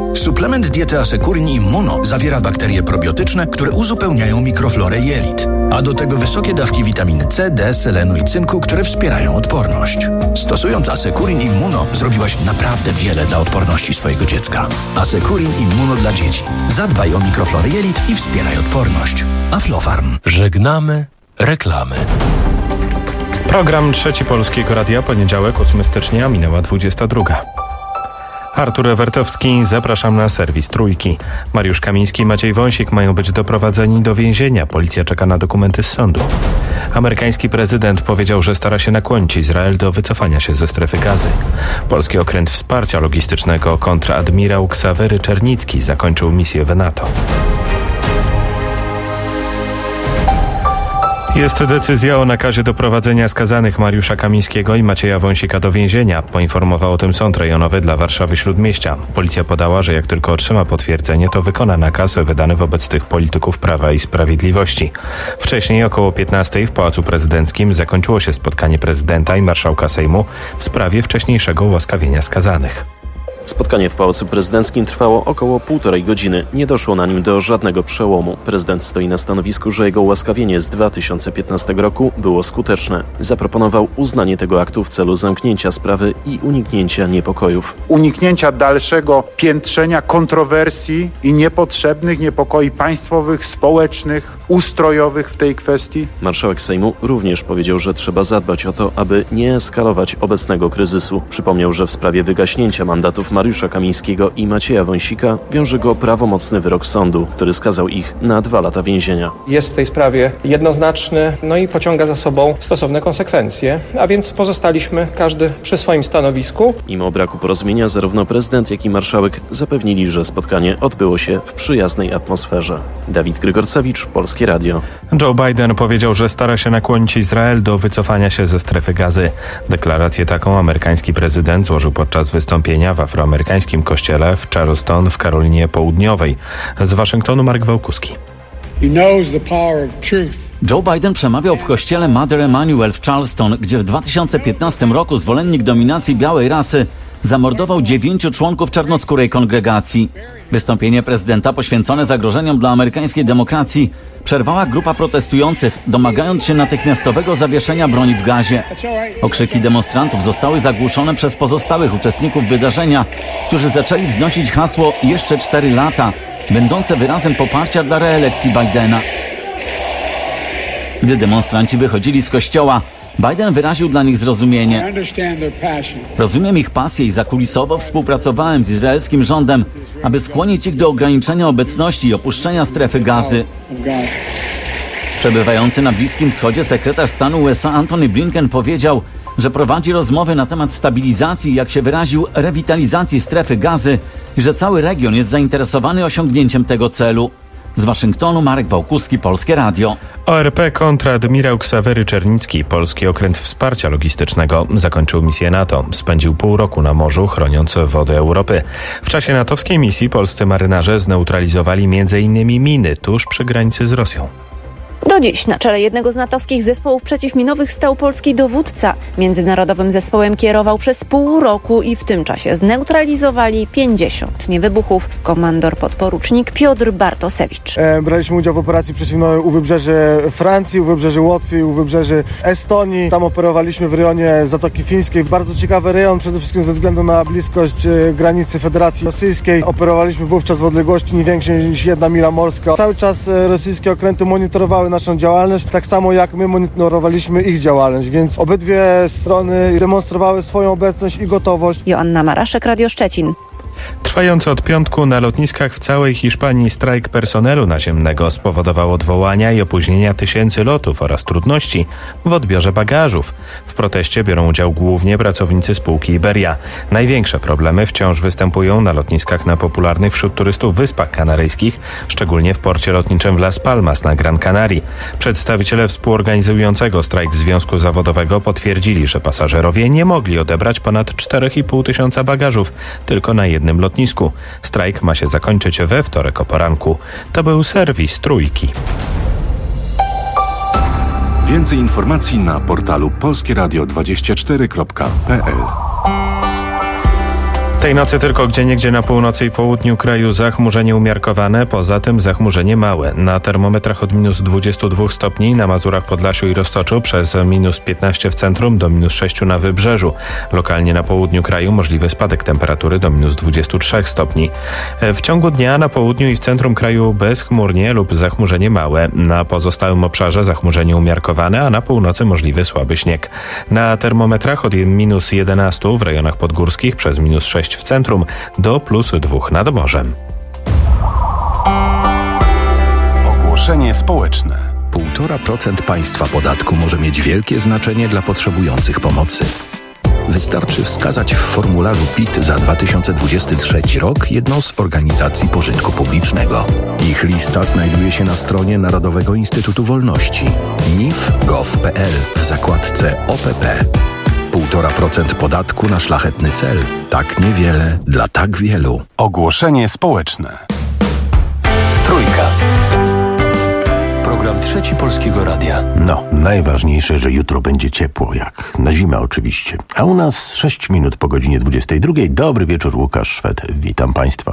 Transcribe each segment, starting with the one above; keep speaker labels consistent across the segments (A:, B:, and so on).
A: Suplement diety Assecurin Immuno zawiera bakterie probiotyczne, które uzupełniają mikroflorę jelit. A do tego wysokie dawki witaminy C, D, selenu i cynku, które wspierają odporność. Stosując Assecurin Immuno zrobiłaś naprawdę wiele dla odporności swojego dziecka. Assecurin Immuno dla dzieci. Zadbaj o mikroflorę jelit i wspieraj odporność. Aflofarm.
B: Żegnamy reklamy.
C: Program Trzeci Polskiego Radia, poniedziałek, 8 stycznia, minęła 22. Artur Ewertowski, zapraszam na serwis Trójki. Mariusz Kamiński i Maciej Wąsik mają być doprowadzeni do więzienia. Policja czeka na dokumenty z sądu. Amerykański prezydent powiedział, że stara się nakłonić Izrael do wycofania się ze strefy Gazy. Polski okręt wsparcia logistycznego kontradmirał Ksawery Czernicki zakończył misję w NATO. Jest decyzja o nakazie doprowadzenia skazanych Mariusza Kamińskiego i Macieja Wąsika do więzienia. Poinformował o tym Sąd Rejonowy dla Warszawy-Śródmieścia. Policja podała, że jak tylko otrzyma potwierdzenie, to wykona nakaz wydany wobec tych polityków Prawa i Sprawiedliwości. Wcześniej około 15:00 w Pałacu Prezydenckim zakończyło się spotkanie prezydenta i marszałka Sejmu w sprawie wcześniejszego ułaskawienia skazanych.
D: Spotkanie w Pałacu Prezydenckim trwało około 1,5 godziny. Nie doszło na nim do żadnego przełomu. Prezydent stoi na stanowisku, że jego ułaskawienie z 2015 roku było skuteczne. Zaproponował uznanie tego aktu w celu zamknięcia sprawy i uniknięcia niepokojów.
E: Uniknięcia dalszego piętrzenia kontrowersji i niepotrzebnych niepokoi państwowych, społecznych, ustrojowych w tej kwestii.
D: Marszałek Sejmu również powiedział, że trzeba zadbać o to, aby nie eskalować obecnego kryzysu. Przypomniał, że w sprawie wygaśnięcia mandatów Mariusza Kamińskiego i Macieja Wąsika wiąże go prawomocny wyrok sądu, który skazał ich na 2 lata więzienia.
F: Jest w tej sprawie jednoznaczny, i pociąga za sobą stosowne konsekwencje, a więc pozostaliśmy każdy przy swoim stanowisku.
D: Mimo braku porozumienia zarówno prezydent, jak i marszałek zapewnili, że spotkanie odbyło się w przyjaznej atmosferze. Dawid Grygorcewicz, Polskie Radio.
C: Joe Biden powiedział, że stara się nakłonić Izrael do wycofania się ze strefy Gazy. Deklarację taką amerykański prezydent złożył podczas wystąpienia w afroamerykańskim kościele w Charleston w Karolinie Południowej. Z Waszyngtonu Marek Wałkuski.
G: Joe Biden przemawiał w kościele Mother Emanuel w Charleston, gdzie w 2015 roku zwolennik dominacji białej rasy zamordował 9 członków czarnoskórej kongregacji. Wystąpienie prezydenta poświęcone zagrożeniom dla amerykańskiej demokracji przerwała grupa protestujących, domagając się natychmiastowego zawieszenia broni w gazie. Okrzyki demonstrantów zostały zagłuszone przez pozostałych uczestników wydarzenia, którzy zaczęli wznosić hasło „Jeszcze 4 lata”, będące wyrazem poparcia dla reelekcji Bidena. Gdy demonstranci wychodzili z kościoła, Biden wyraził dla nich zrozumienie. Rozumiem ich pasję i zakulisowo współpracowałem z izraelskim rządem, aby skłonić ich do ograniczenia obecności i opuszczenia strefy Gazy. Przebywający na Bliskim Wschodzie sekretarz stanu USA Antony Blinken powiedział, że prowadzi rozmowy na temat stabilizacji, jak się wyraził, rewitalizacji strefy Gazy i że cały region jest zainteresowany osiągnięciem tego celu. Z Waszyngtonu Marek Wałkuski, Polskie Radio.
C: ORP kontradmirał Ksawery Czernicki, polski okręt wsparcia logistycznego, zakończył misję NATO. Spędził pół roku na morzu, chroniąc wody Europy. W czasie natowskiej misji polscy marynarze zneutralizowali m.in. miny tuż przy granicy z Rosją.
H: Do dziś na czele jednego z natowskich zespołów przeciwminowych stał polski dowódca. Międzynarodowym zespołem kierował przez pół roku i w tym czasie zneutralizowali 50 niewybuchów. Komandor podporucznik Piotr Bartosewicz.
I: Braliśmy udział w operacji przeciwnowej u wybrzeży Francji, u wybrzeży Łotwy, u wybrzeży Estonii. Tam operowaliśmy w rejonie Zatoki Fińskiej. Bardzo ciekawy rejon, przede wszystkim ze względu na bliskość granicy Federacji Rosyjskiej. Operowaliśmy wówczas w odległości nie większej niż 1 mila morska. Cały czas rosyjskie okręty monitorowały naszą działalność, tak samo jak my monitorowaliśmy ich działalność, więc obydwie strony demonstrowały swoją obecność i gotowość.
H: Joanna Maraszek, Radio Szczecin.
C: Trwający od piątku na lotniskach w całej Hiszpanii strajk personelu naziemnego spowodował odwołania i opóźnienia tysięcy lotów oraz trudności w odbiorze bagażów. W proteście biorą udział głównie pracownicy spółki Iberia. Największe problemy wciąż występują na lotniskach na popularnych wśród turystów Wyspach Kanaryjskich, szczególnie w porcie lotniczym w Las Palmas na Gran Canaria. Przedstawiciele współorganizującego strajk Związku Zawodowego potwierdzili, że pasażerowie nie mogli odebrać ponad 4,5 tysiąca bagażów tylko na jednym lotnisku. Strajk ma się zakończyć we wtorek o poranku. To był serwis Trójki.
B: Więcej informacji na portalu polskieradio24.pl.
C: Tej nocy tylko gdzieniegdzie na północy i południu kraju zachmurzenie umiarkowane, poza tym zachmurzenie małe. Na termometrach od minus 22 stopni na Mazurach, Podlasiu i Roztoczu, przez minus 15 w centrum do minus 6 na wybrzeżu. Lokalnie na południu kraju możliwy spadek temperatury do minus 23 stopni. W ciągu dnia na południu i w centrum kraju bezchmurnie lub zachmurzenie małe. Na pozostałym obszarze zachmurzenie umiarkowane, a na północy możliwy słaby śnieg. Na termometrach od minus 11 w rejonach podgórskich, przez minus 6 w centrum do plus 2 nad morzem.
B: Ogłoszenie społeczne.
A: 1,5% państwa podatku może mieć wielkie znaczenie dla potrzebujących pomocy. Wystarczy wskazać w formularzu PIT za 2023 rok jedną z organizacji pożytku publicznego. Ich lista znajduje się na stronie Narodowego Instytutu Wolności nif.gov.pl w zakładce OPP. 1,5% podatku na szlachetny cel. Tak niewiele dla tak wielu.
B: Ogłoszenie społeczne.
J: Trójka. Program Trzeci Polskiego Radia.
K: No, najważniejsze, że jutro będzie ciepło, jak na zimę oczywiście. A u nas 6 minut po godzinie 22. Dobry wieczór, Łukasz Szwed. Witam Państwa.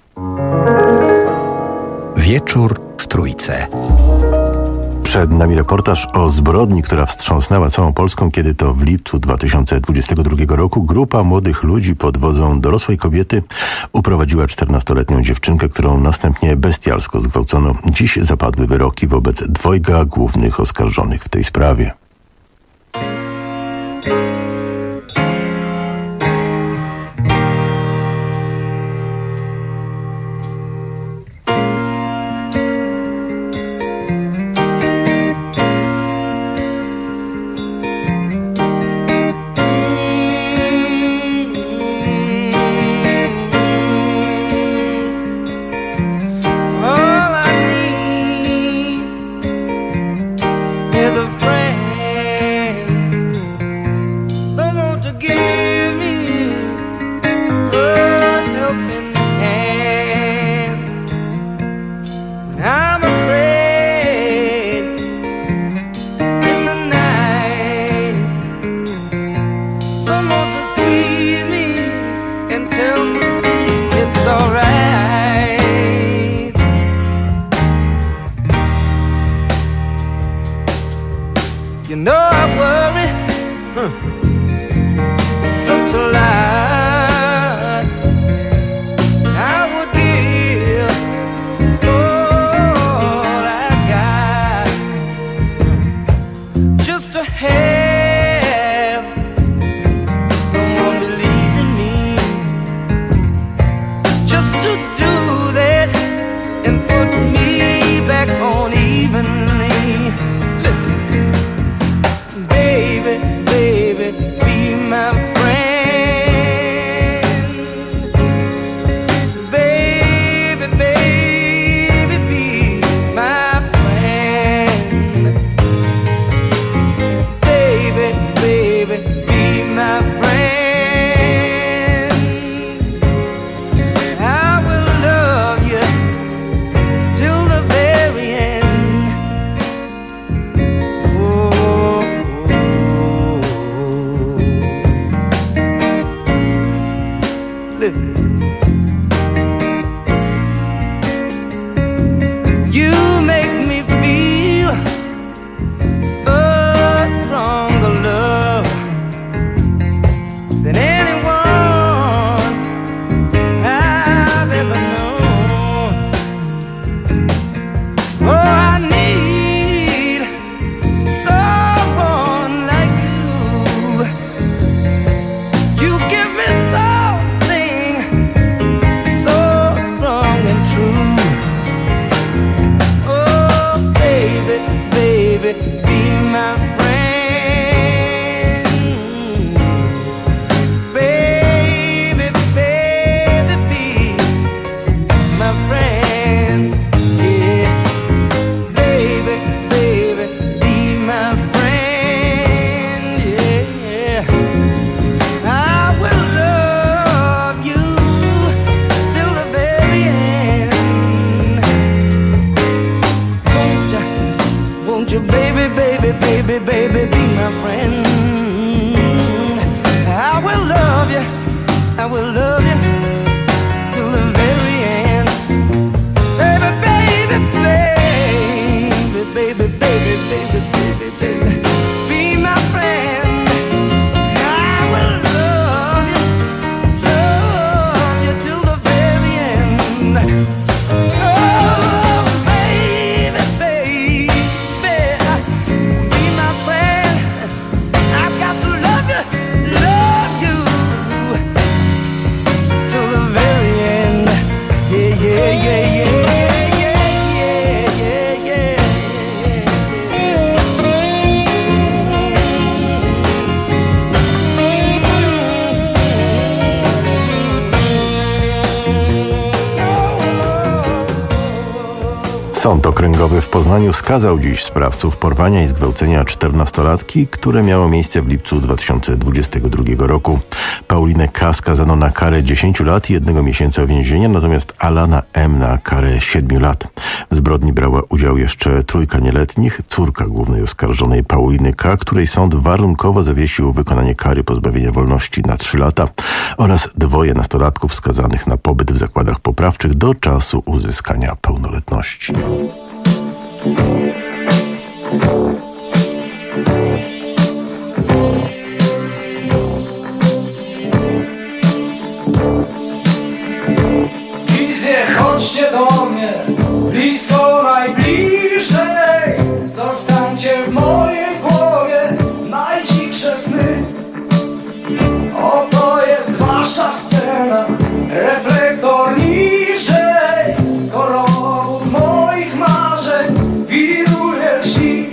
A: Wieczór w Trójce.
K: Przed nami reportaż o zbrodni, która wstrząsnęła całą Polską, kiedy to w lipcu 2022 roku grupa młodych ludzi pod wodzą dorosłej kobiety uprowadziła 14-letnią dziewczynkę, którą następnie bestialsko zgwałcono. Dziś zapadły wyroki wobec dwojga głównych oskarżonych w tej sprawie. Sąd Okręgowy w Poznaniu skazał dziś sprawców porwania i zgwałcenia 14-latki, które miało miejsce w lipcu 2022 roku. Paulinę K. skazano na karę 10 lat i 1 miesiąca więzienia, natomiast Alana M. na karę 7 lat. W zbrodni brała udział jeszcze 3 nieletnich, córka głównej oskarżonej Pauliny K., której sąd warunkowo zawiesił wykonanie kary pozbawienia wolności na 3 lata oraz 2 nastolatków skazanych na pobyt w zakładach poprawczych do czasu uzyskania pełnoletności.
L: Wizje, chodźcie do mnie, blisko najbliżej. Zostańcie w mojej głowie, najdziksze sny. Oto jest wasza scena, reflektor niżej. Korowód moich marzeń wiruje lśni.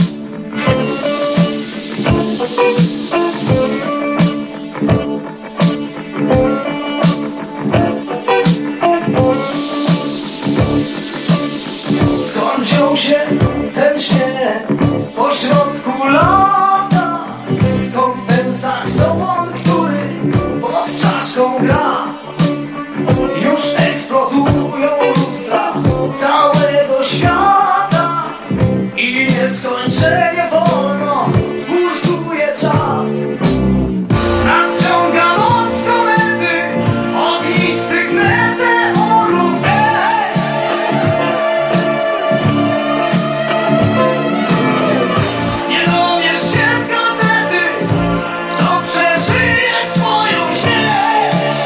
L: Skąd wziął się ten śnieg pośrodku lata? Skąd ten saksofon, który pod czaszką gra? Już eksplodują lustra całego świata i nieskończenie wolno pulsuje czas. Nadciąga noc komety, ognistych meteorów deszcz. Nie dowiesz się z gazety, kto przeżyje swoją śmierć.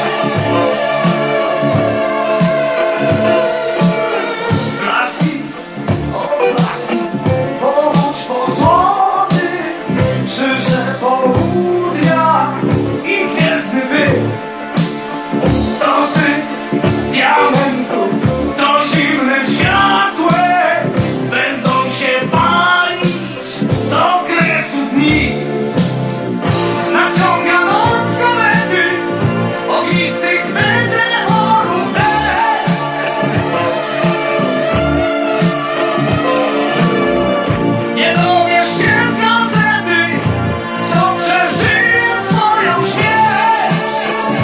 L: Blaski, odblaski, powódź po złoty, krzyże południa i gwiezdny wyk. Stosy diamentów, co zimnym światłem będą się palić do kresu dni. Naciąga noc komety, ognistych meteorów deszcz. Nie dowiesz się z gazety, kto przeżyje swoją śmierć.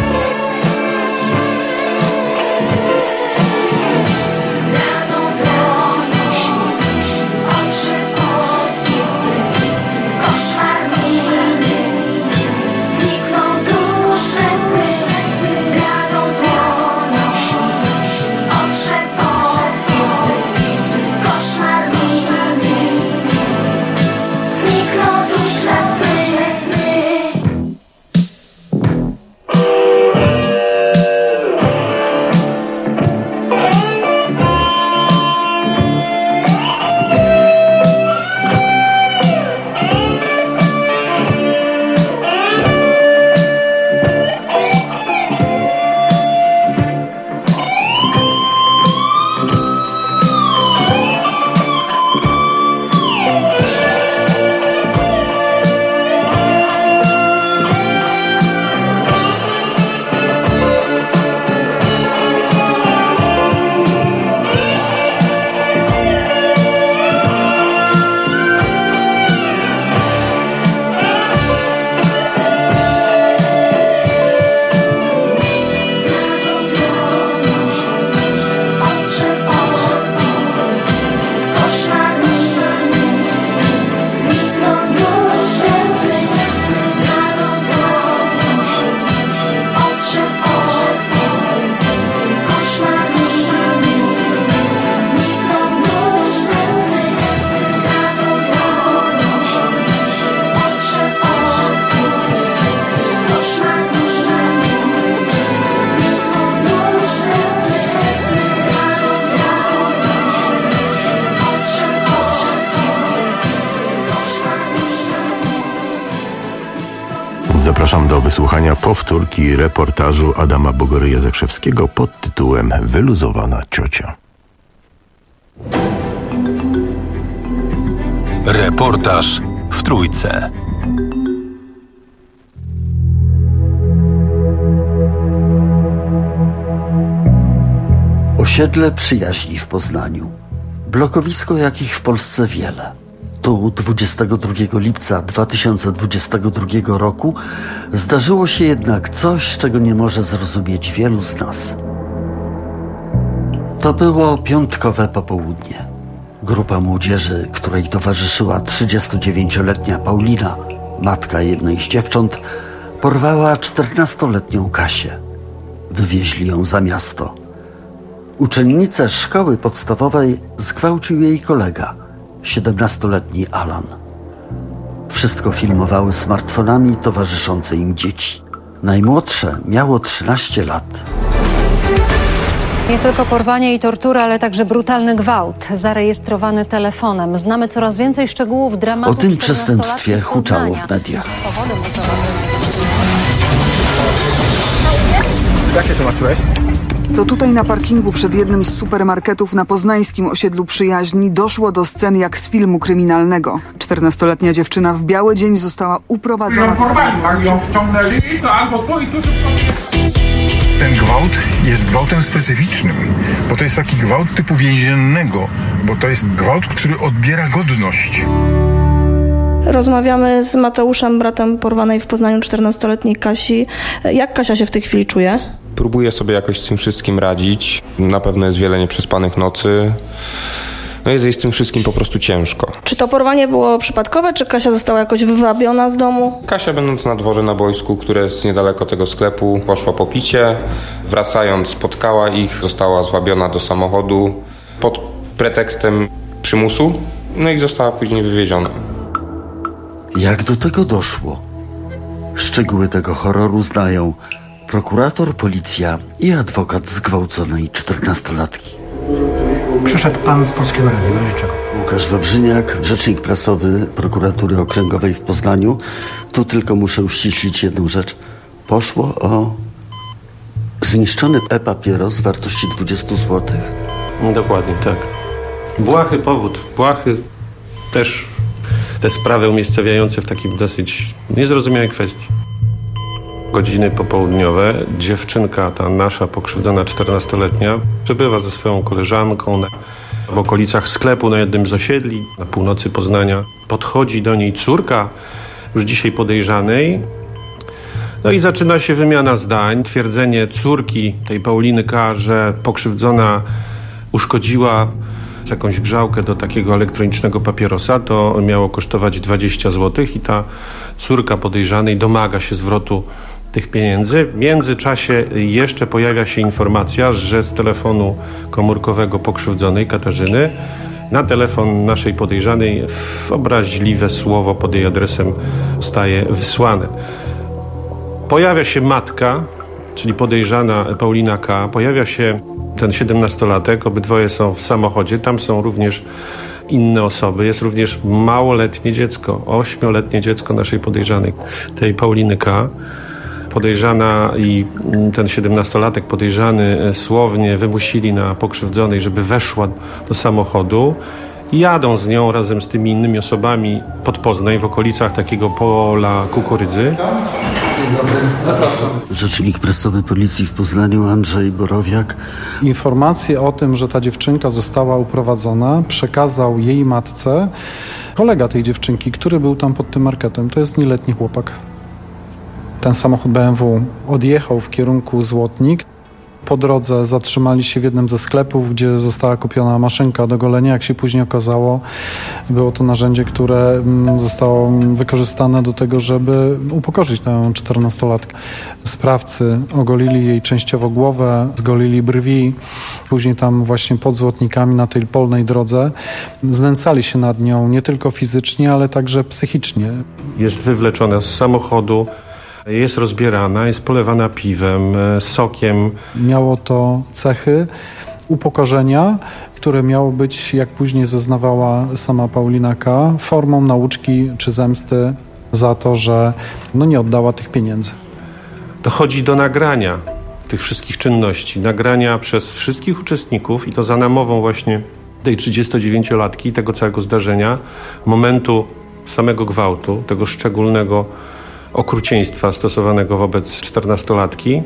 L: Jadą drogi, odszedł od piecy, koszmar miny, znikną dusze sny. Jadą drogi, odszedł od piecy, koszmar miny, znikną dusze sny.
K: Zapraszam do wysłuchania powtórki reportażu Adama Bogoryja-Zakrzewskiego pod tytułem Wyluzowana ciocia.
J: Reportaż w Trójce.
M: Osiedle Przyjaźni w Poznaniu. Blokowisko, jakich w Polsce wiele. Tu 22 lipca 2022 roku zdarzyło się jednak coś, czego nie może zrozumieć wielu z nas. To było piątkowe popołudnie. Grupa młodzieży, której towarzyszyła 39-letnia Paulina, matka jednej z dziewcząt, porwała 14-letnią Kasię. Wywieźli ją za miasto. Uczennicę szkoły podstawowej zgwałcił jej kolega, 17-letni Alan. Wszystko filmowały smartfonami towarzyszące im dzieci. Najmłodsze miało 13 lat.
N: Nie tylko porwanie i tortura, ale także brutalny gwałt, zarejestrowany telefonem. Znamy coraz więcej szczegółów dramatu.
M: O tym przestępstwie huczało w mediach.
O: Jak się tłumaczyłeś?
P: To tutaj na parkingu przed jednym z supermarketów na poznańskim osiedlu Przyjaźni doszło do scen jak z filmu kryminalnego. 14-letnia dziewczyna w biały dzień została uprowadzona do
O: Jak ją wciągnęli, to albo tu i tu Ten gwałt jest gwałtem specyficznym, bo to jest taki gwałt typu więziennego, bo to jest gwałt, który odbiera godność.
Q: Rozmawiamy z Mateuszem, bratem porwanej w Poznaniu 14-letniej Kasi. Jak Kasia się w tej chwili czuje?
R: Próbuję sobie jakoś z tym wszystkim radzić. Na pewno jest wiele nieprzespanych nocy. No jest jej z tym wszystkim po prostu ciężko.
Q: Czy to porwanie było przypadkowe, czy Kasia została jakoś wywabiona z domu?
R: Kasia, będąc na dworze na boisku, które jest niedaleko tego sklepu, poszła po picie. Wracając, spotkała ich, została zwabiona do samochodu pod pretekstem przymusu, no i została później wywieziona.
M: Jak do tego doszło? Szczegóły tego horroru znają prokurator, policja i adwokat zgwałconej 14-latki.
S: Przyszedł pan z Polskiego Radia. Czego?
M: Łukasz Wawrzyniak, rzecznik prasowy Prokuratury Okręgowej w Poznaniu. Tu tylko muszę uściślić jedną rzecz. Poszło o zniszczony e-papieros wartości 20 zł.
T: Dokładnie, tak. Błahy powód. Błahy też te sprawy umiejscowiające w takim dosyć niezrozumiałej kwestii. Godziny popołudniowe. Dziewczynka, ta nasza pokrzywdzona 14-letnia, przebywa ze swoją koleżanką w okolicach sklepu na jednym z osiedli na północy Poznania. Podchodzi do niej córka już dzisiaj podejrzanej. No i zaczyna się wymiana zdań. Twierdzenie córki tej Pauliny K., że pokrzywdzona uszkodziła jakąś grzałkę do takiego elektronicznego papierosa, to miało kosztować 20 zł i ta córka podejrzanej domaga się zwrotu tych pieniędzy. W międzyczasie jeszcze pojawia się informacja, że z telefonu komórkowego pokrzywdzonej Katarzyny na telefon naszej podejrzanej obraźliwe słowo pod jej adresem zostaje wysłane. Pojawia się matka, czyli podejrzana Paulina K., pojawia się ten 17-latek, obydwoje są w samochodzie, tam są również inne osoby, jest również małoletnie dziecko, 8-letnie dziecko naszej podejrzanej, tej Pauliny K. Podejrzana i ten 17-latek podejrzany słownie wymusili na pokrzywdzonej, żeby weszła do samochodu i jadą z nią razem z tymi innymi osobami pod Poznań w okolicach takiego pola kukurydzy.
M: Zapraszam. Rzecznik prasowy Policji w Poznaniu Andrzej Borowiak.
U: Informację o tym, że ta dziewczynka została uprowadzona, przekazał jej matce kolega tej dziewczynki, który był tam pod tym marketem. To jest nieletni chłopak. Ten samochód BMW odjechał w kierunku Złotnik. Po drodze zatrzymali się w jednym ze sklepów, gdzie została kupiona maszynka do golenia. Jak się później okazało, było to narzędzie, które zostało wykorzystane do tego, żeby upokorzyć tę 14-latkę. Sprawcy ogolili jej częściowo głowę, zgolili brwi. Później tam właśnie pod Złotnikami na tej polnej drodze znęcali się nad nią nie tylko fizycznie, ale także psychicznie.
T: Jest wywleczona z samochodu. Jest rozbierana, jest polewana piwem, sokiem.
U: Miało to cechy upokorzenia, które miało być, jak później zeznawała sama Paulina K., formą nauczki czy zemsty za to, że nie oddała tych pieniędzy.
T: Dochodzi do nagrania tych wszystkich czynności, nagrania przez wszystkich uczestników i to za namową właśnie tej 39-latki, tego całego zdarzenia, momentu samego gwałtu, tego szczególnego okrucieństwa stosowanego wobec 14-latki.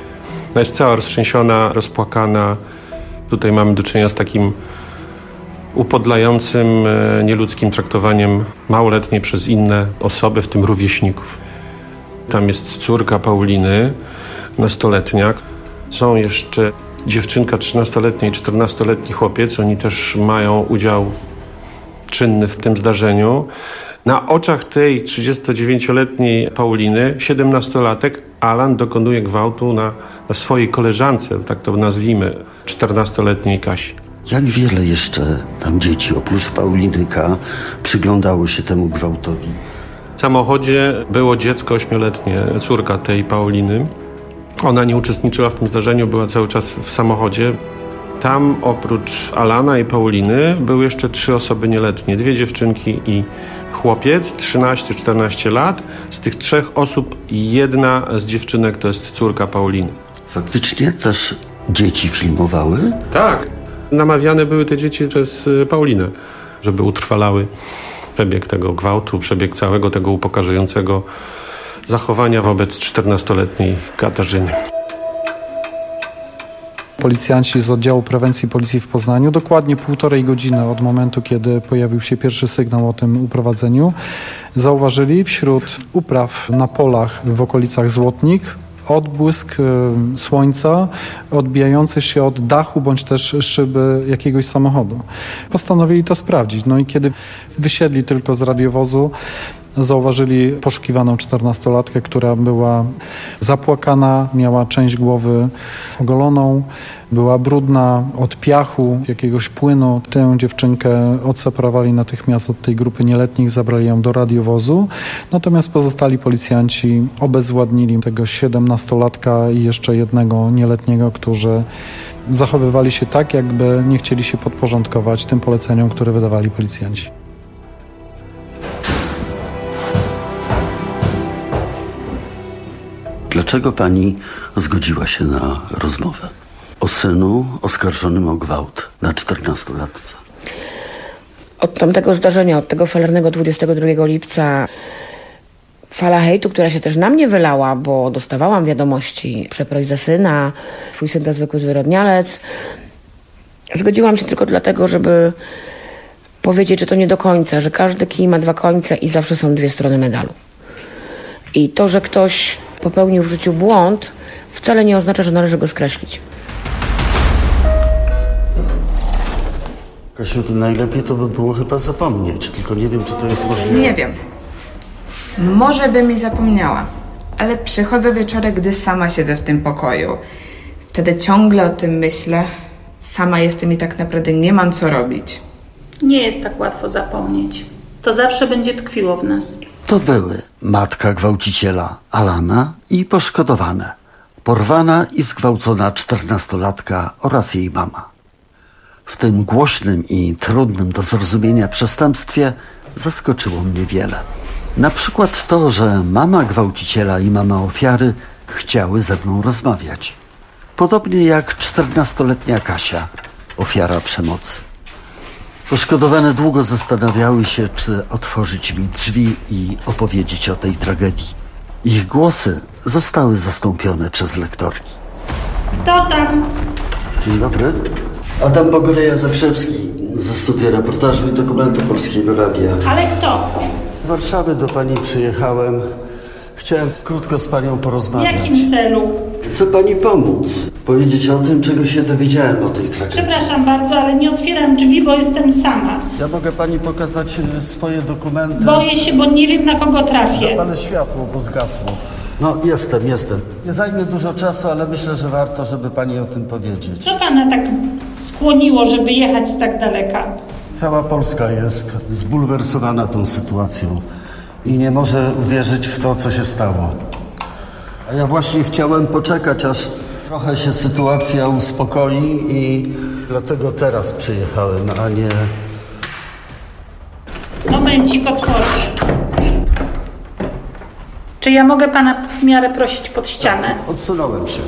T: Jest cała roztrzęsiona, rozpłakana. Tutaj mamy do czynienia z takim upodlającym, nieludzkim traktowaniem małoletniej przez inne osoby, w tym rówieśników. Tam jest córka Pauliny, nastoletnia. Są jeszcze dziewczynka 13-letnia i 14-letni chłopiec. Oni też mają udział czynny w tym zdarzeniu. Na oczach tej 39-letniej Pauliny 17-latek Alan dokonuje gwałtu na swojej koleżance, tak to nazwijmy, 14-letniej Kasi.
M: Jak wiele jeszcze tam dzieci, oprócz Pauliny K., przyglądało się temu gwałtowi?
T: W samochodzie było dziecko 8-letnie, córka tej Pauliny. Ona nie uczestniczyła w tym zdarzeniu, była cały czas w samochodzie. Tam oprócz Alana i Pauliny były jeszcze 3 osoby nieletnie, 2 dziewczynki i chłopiec, 13-14 lat. Z tych 3 osób jedna z dziewczynek to jest córka Pauliny.
M: Faktycznie też dzieci filmowały?
T: Tak. Namawiane były te dzieci przez Paulinę, żeby utrwalały przebieg tego gwałtu, przebieg całego tego upokarzającego zachowania wobec 14-letniej Katarzyny.
U: Policjanci z oddziału prewencji policji w Poznaniu dokładnie 1,5 godziny od momentu, kiedy pojawił się pierwszy sygnał o tym uprowadzeniu, zauważyli wśród upraw na polach w okolicach Złotnik odbłysk słońca odbijający się od dachu bądź też szyby jakiegoś samochodu. Postanowili to sprawdzić. No i kiedy wysiedli tylko z radiowozu, zauważyli poszukiwaną 14-latkę, która była zapłakana, miała część głowy ogoloną, była brudna od piachu, jakiegoś płynu. Tę dziewczynkę odseparowali natychmiast od tej grupy nieletnich, zabrali ją do radiowozu. Natomiast pozostali policjanci obezwładnili tego 17-latka i jeszcze jednego nieletniego, którzy zachowywali się tak, jakby nie chcieli się podporządkować tym poleceniom, które wydawali policjanci.
M: Dlaczego pani zgodziła się na rozmowę o synu oskarżonym o gwałt na 14-latce?
E: Od tamtego zdarzenia, od tego falernego 22 lipca fala hejtu, która się też na mnie wylała, bo dostawałam wiadomości: przeproś za syna, twój syn to zwykły zwyrodnialec. Zgodziłam się tylko dlatego, żeby powiedzieć, że to nie do końca, że każdy kij ma 2 końce i zawsze są 2 strony medalu. I to, że ktoś popełnił w życiu błąd, wcale nie oznacza, że należy go skreślić.
M: Kasiu, najlepiej to by było chyba zapomnieć, tylko nie wiem, czy to jest możliwe.
V: Nie wiem. Może bym i zapomniała, ale przychodzę wieczorem, gdy sama siedzę w tym pokoju. Wtedy ciągle o tym myślę. Sama jestem i tak naprawdę nie mam co robić.
W: Nie jest tak łatwo zapomnieć. To zawsze będzie tkwiło w nas.
M: To były matka gwałciciela Alana i poszkodowane, porwana i zgwałcona 14-latka oraz jej mama. W tym głośnym i trudnym do zrozumienia przestępstwie zaskoczyło mnie wiele. Na przykład to, że mama gwałciciela i mama ofiary chciały ze mną rozmawiać. Podobnie jak 14-letnia Kasia, ofiara przemocy. Poszkodowane długo zastanawiały się, czy otworzyć mi drzwi i opowiedzieć o tej tragedii. Ich głosy zostały zastąpione przez lektorki.
W: Kto tam?
M: Dzień dobry. Adam Bogoreja-Zakrzewski ze Studia Reportażu i Dokumentu Polskiego Radia.
W: Ale kto?
M: Z Warszawy do pani przyjechałem. Chciałem krótko z panią
W: W
M: porozmawiać.
W: jakim celu?
M: Chcę pani pomóc. Powiedzieć o tym, czego się dowiedziałem o tej tragedii.
W: Przepraszam bardzo, ale nie otwieram drzwi, bo jestem sama.
M: Ja mogę pani pokazać swoje dokumenty.
W: Boję się, bo nie wiem, na kogo trafię.
M: Zapalę światło, bo zgasło. No, jestem. Nie zajmie dużo czasu, ale myślę, że warto, żeby pani o tym powiedzieć.
W: Co pana tak skłoniło, żeby jechać z tak daleka?
M: Cała Polska jest zbulwersowana tą sytuacją i nie może uwierzyć w to, co się stało. A ja właśnie chciałem poczekać, aż trochę się sytuacja uspokoi i dlatego teraz przyjechałem, a nie...
W: Momencik, otworzę. Czy ja mogę pana w miarę prosić pod ścianę?
M: Odsunąłem się.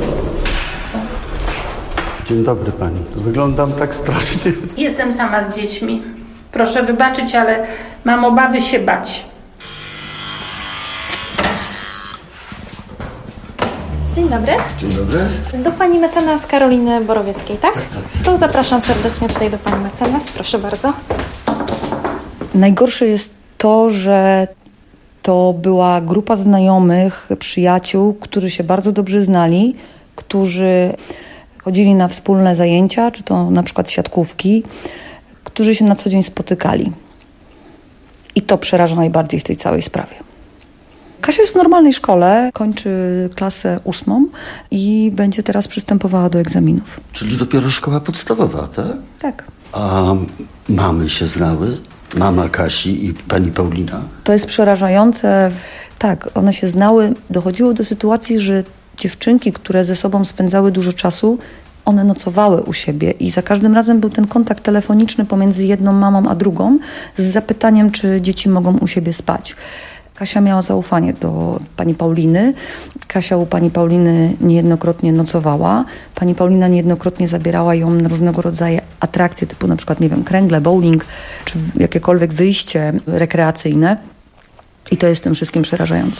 M: Dzień dobry pani. Wyglądam tak strasznie.
W: Jestem sama z dziećmi. Proszę wybaczyć, ale mam obawy się bać.
D: Dzień dobry.
M: Dzień dobry.
D: Do pani mecenas Karoliny Borowieckiej, tak? To zapraszam serdecznie tutaj do pani mecenas. Proszę bardzo.
F: Najgorsze jest to, że to była grupa znajomych, przyjaciół, którzy się bardzo dobrze znali, którzy chodzili na wspólne zajęcia, czy to na przykład siatkówki, którzy się na co dzień spotykali. I to przeraża najbardziej w tej całej sprawie. Kasia jest w normalnej szkole, kończy klasę 8 i będzie teraz przystępowała do egzaminów.
M: Czyli dopiero szkoła podstawowa, tak?
F: Tak.
M: A mamy się znały? Mama Kasi i pani Paulina?
F: To jest przerażające. Tak, one się znały. Dochodziło do sytuacji, że dziewczynki, które ze sobą spędzały dużo czasu, one nocowały u siebie i za każdym razem był ten kontakt telefoniczny pomiędzy jedną mamą a drugą z zapytaniem, czy dzieci mogą u siebie spać. Kasia miała zaufanie do pani Pauliny. Kasia u pani Pauliny niejednokrotnie nocowała. Pani Paulina niejednokrotnie zabierała ją na różnego rodzaju atrakcje, typu na przykład, nie wiem, kręgle, bowling, czy jakiekolwiek wyjście rekreacyjne. I to jest tym wszystkim przerażające.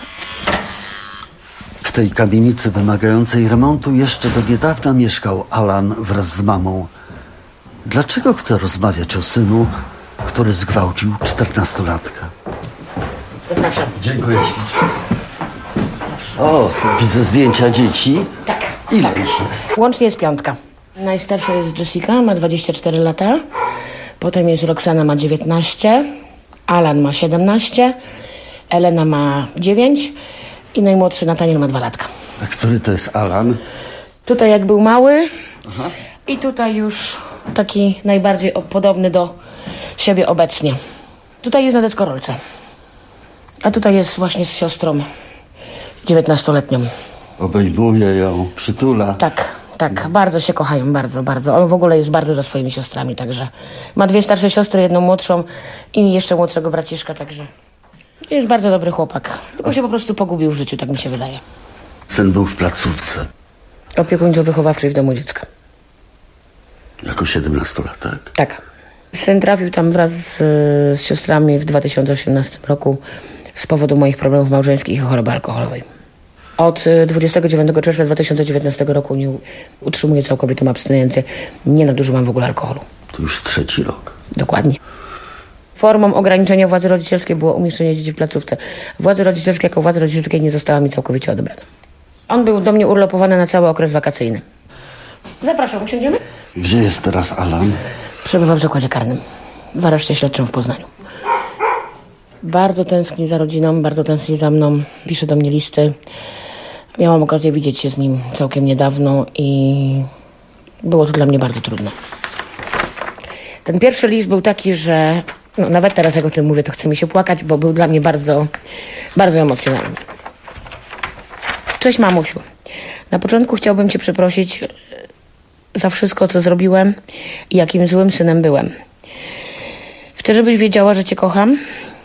M: W tej kamienicy wymagającej remontu jeszcze do niedawna mieszkał Alan wraz z mamą. Dlaczego chce rozmawiać o synu, który zgwałcił 14-latka?
E: Zapraszam.
M: Dziękuję ślicznie. O, widzę zdjęcia dzieci.
E: Tak.
M: Ile ich jest?
E: Łącznie jest 5. Najstarsza jest Jessica, ma 24 lata. Potem jest Roxana, ma 19. Alan ma 17. Elena ma 9. I najmłodszy Nataniel ma 2 latka.
M: A który to jest Alan?
E: Tutaj jak był mały. Aha. I tutaj już taki najbardziej podobny do siebie obecnie. Tutaj jest na deskorolce. A tutaj jest właśnie z siostrą 19-letnią.
M: Obejmuje ją, przytula.
E: Tak, bardzo się kochają, bardzo. On w ogóle jest bardzo za swoimi siostrami, także ma 2 starsze siostry, 1 młodszą i jeszcze młodszego braciszka, także jest bardzo dobry chłopak. Tylko się po prostu pogubił w życiu, tak mi się wydaje.
M: Syn był w placówce.
E: Opiekuńczo-wychowawczej w domu dziecka.
M: Jako 17-latek?
E: Tak. Syn trafił tam wraz z siostrami w 2018 roku z powodu moich problemów małżeńskich i choroby alkoholowej. Od 29 czerwca 2019 roku nie utrzymuję całkowitą abstynencję. Nie nadużywam w ogóle alkoholu.
M: To już 3. rok.
E: Dokładnie. Formą ograniczenia władzy rodzicielskiej było umieszczenie dzieci w placówce. Władzy rodzicielskie jako władzy rodzicielskiej nie została mi całkowicie odebrana. On był do mnie urlopowany na cały okres wakacyjny. Zapraszam, usiądziemy?
M: Gdzie jest teraz Alan?
E: Przebywa w zakładzie karnym. W areszcie śledczym w Poznaniu. Bardzo tęskni za rodziną, bardzo tęskni za mną. Pisze do mnie listy. Miałam okazję widzieć się z nim całkiem niedawno i było to dla mnie bardzo trudne. Ten pierwszy list był taki, że nawet teraz jak o tym mówię, to chce mi się płakać, bo był dla mnie bardzo, bardzo emocjonalny. Cześć mamusiu. Na początku chciałbym cię przeprosić za wszystko, co zrobiłem i jakim złym synem byłem. Chcę, żebyś wiedziała, że cię kocham.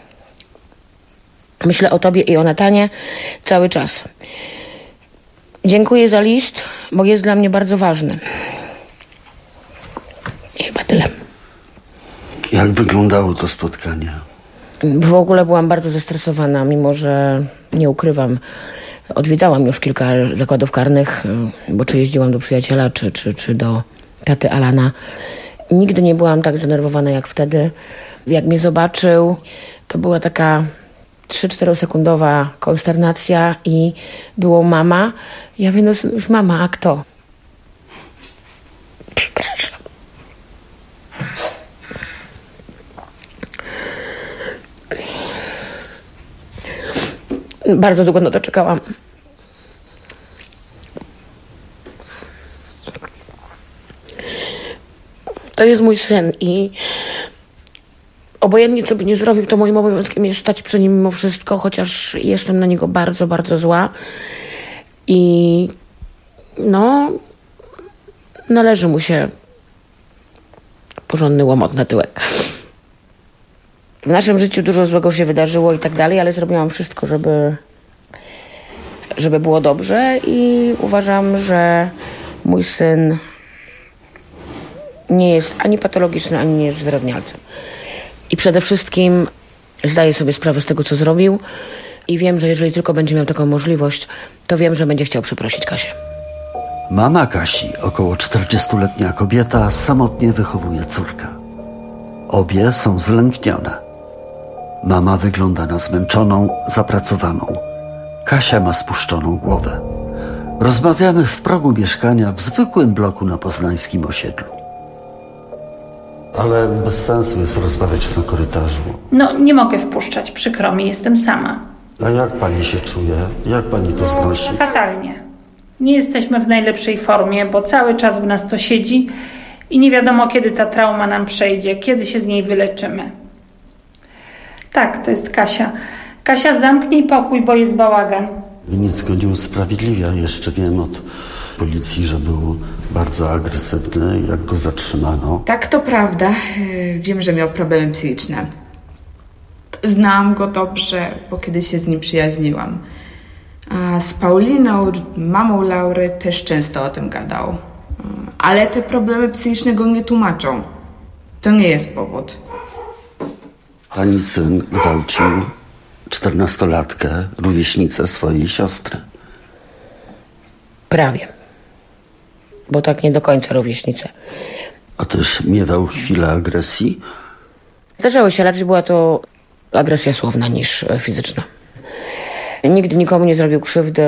E: Myślę o tobie i o Natanie cały czas. Dziękuję za list, bo jest dla mnie bardzo ważny. I chyba tyle.
M: Jak wyglądało to spotkanie?
E: W ogóle byłam bardzo zestresowana, mimo że nie ukrywam. Odwiedzałam już kilka zakładów karnych, bo czy jeździłam do przyjaciela, czy do taty Alana. Nigdy nie byłam tak zdenerwowana jak wtedy. Jak mnie zobaczył, to była taka 3-4 sekundowa konsternacja i było mama. Ja wiem, no już mama, a kto? Przepraszam. Bardzo długo na to czekałam. To jest mój syn i obojętnie co by nie zrobił, to moim obowiązkiem jest stać przy nim mimo wszystko, chociaż jestem na niego bardzo, bardzo zła. I no, należy mu się porządny łomot na tyłek. W naszym życiu dużo złego się wydarzyło i tak dalej, ale zrobiłam wszystko, żeby było dobrze i uważam, że mój syn nie jest ani patologiczny, ani nie jest zwyrodnialcem. I przede wszystkim zdaję sobie sprawę z tego, co zrobił I wiem, że jeżeli tylko będzie miał taką możliwość, to wiem, że będzie chciał przeprosić Kasię.
M: Mama Kasi, około 40-letnia kobieta, samotnie wychowuje córkę. Obie są zlęknione. Mama wygląda na zmęczoną, zapracowaną. Kasia ma spuszczoną głowę. Rozmawiamy w progu mieszkania w zwykłym bloku na poznańskim osiedlu. Ale bez sensu jest rozmawiać na korytarzu.
W: No, nie mogę wpuszczać, przykro mi, jestem sama.
M: A jak pani się czuje? Jak pani to znosi?
W: Fatalnie. Nie jesteśmy w najlepszej formie, bo cały czas w nas to siedzi i nie wiadomo, kiedy ta trauma nam przejdzie, kiedy się z niej wyleczymy. Tak, to jest Kasia. Kasia, zamknij pokój, bo jest bałagan.
M: Nic go nie usprawiedliwia. Jeszcze wiem od policji, że był bardzo agresywny, jak go zatrzymano.
V: Tak, to prawda. Wiem, że miał problemy psychiczne. Znam go dobrze, bo kiedyś się z nim przyjaźniłam. A z Pauliną, mamą Laury, też często o tym gadał. Ale te problemy psychiczne go nie tłumaczą. To nie jest powód.
M: Pani syn gwałcił 14-latkę, rówieśnicę swojej siostry.
E: Prawie. Bo tak nie do końca rówieśnicę.
M: A też miewał chwilę agresji?
E: Zdarzały się, raczej była to agresja słowna niż fizyczna. Nigdy nikomu nie zrobił krzywdy.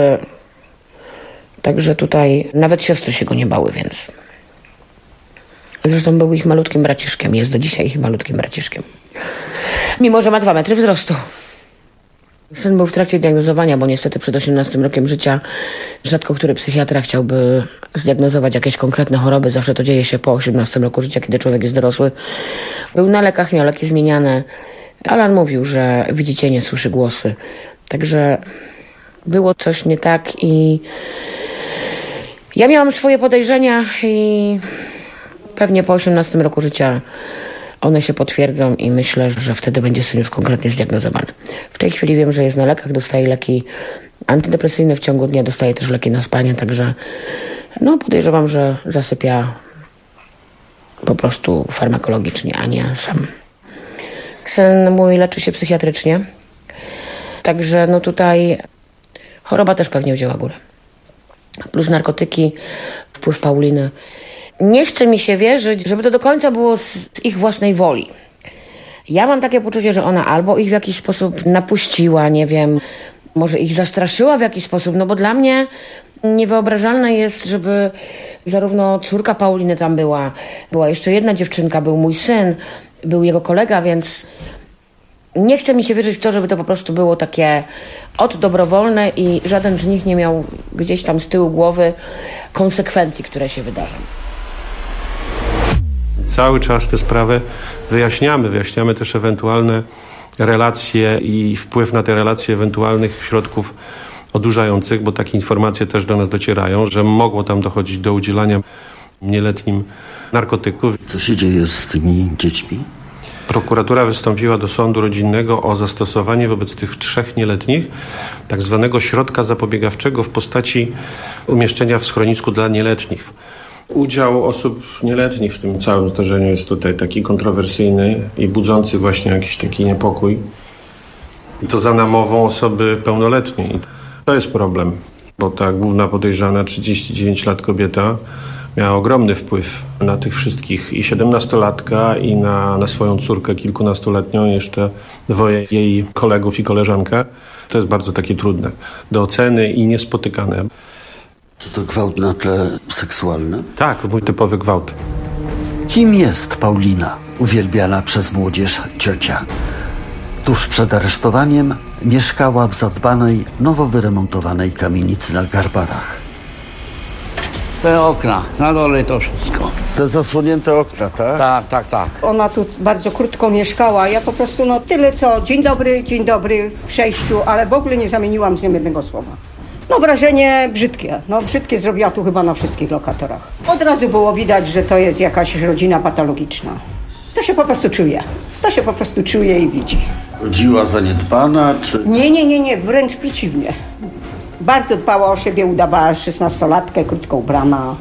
E: Także tutaj nawet siostry się go nie bały, więc... Zresztą był ich malutkim braciszkiem. Jest do dzisiaj ich malutkim braciszkiem. Mimo, że ma 2 metry wzrostu. Syn był w trakcie diagnozowania, bo niestety przed 18 rokiem życia rzadko który psychiatra chciałby zdiagnozować jakieś konkretne choroby. Zawsze to dzieje się po 18 roku życia, kiedy człowiek jest dorosły. Był na lekach, miał leki zmieniane. Alan mówił, że widzi cienie, słyszy głosy. Także było coś nie tak i ja miałam swoje podejrzenia i pewnie po 18 roku życia one się potwierdzą i myślę, że wtedy będzie syn już konkretnie zdiagnozowany. W tej chwili wiem, że jest na lekach, dostaje leki antydepresyjne w ciągu dnia, dostaje też leki na spanie, także no podejrzewam, że zasypia po prostu farmakologicznie, a nie sam. Syn mój leczy się psychiatrycznie, także no tutaj choroba też pewnie wzięła górę. Plus narkotyki, wpływ Pauliny. Nie chce mi się wierzyć, żeby to do końca było z ich własnej woli. Ja mam takie poczucie, że ona albo ich w jakiś sposób napuściła, nie wiem, może ich zastraszyła w jakiś sposób, no bo dla mnie niewyobrażalne jest, żeby zarówno córka Pauliny tam była jeszcze jedna dziewczynka, był mój syn, był jego kolega, więc nie chce mi się wierzyć w to, żeby to po prostu było takie dobrowolne i żaden z nich nie miał gdzieś tam z tyłu głowy konsekwencji, które się wydarzą.
T: Cały czas tę sprawę wyjaśniamy też ewentualne relacje i wpływ na te relacje ewentualnych środków odurzających, bo takie informacje też do nas docierają, że mogło tam dochodzić do udzielania nieletnim narkotyków.
M: Co się dzieje z tymi dziećmi?
T: Prokuratura wystąpiła do sądu rodzinnego o zastosowanie wobec tych 3 nieletnich tak zwanego środka zapobiegawczego w postaci umieszczenia w schronisku dla nieletnich. Udział osób nieletnich w tym całym zdarzeniu jest tutaj taki kontrowersyjny i budzący właśnie jakiś taki niepokój. I to za namową osoby pełnoletniej. To jest problem, bo ta główna podejrzana, 39 lat kobieta, miała ogromny wpływ na tych wszystkich i 17-latka i na swoją córkę kilkunastoletnią, jeszcze 2 jej kolegów i koleżankę. To jest bardzo takie trudne do oceny i niespotykane.
M: Czy to gwałt na tle seksualnym?
T: Tak, mój typowy gwałt.
M: Kim jest Paulina, uwielbiana przez młodzież ciocia? Tuż przed aresztowaniem mieszkała w zadbanej, nowo wyremontowanej kamienicy na Garbarach.
G: Te okna, na dole to wszystko.
M: Te zasłonięte okna, tak?
G: Tak.
H: Ona tu bardzo krótko mieszkała. Ja po prostu tyle co dzień dobry w przejściu, ale w ogóle nie zamieniłam z nią jednego słowa. Wrażenie brzydkie. Brzydkie zrobiła tu chyba na wszystkich lokatorach. Od razu było widać, że to jest jakaś rodzina patologiczna. To się po prostu czuje i widzi.
M: Chodziła zaniedbana, czy...
H: Nie, wręcz przeciwnie. Bardzo dbała o siebie, udawała 16-latkę, krótko ubrana.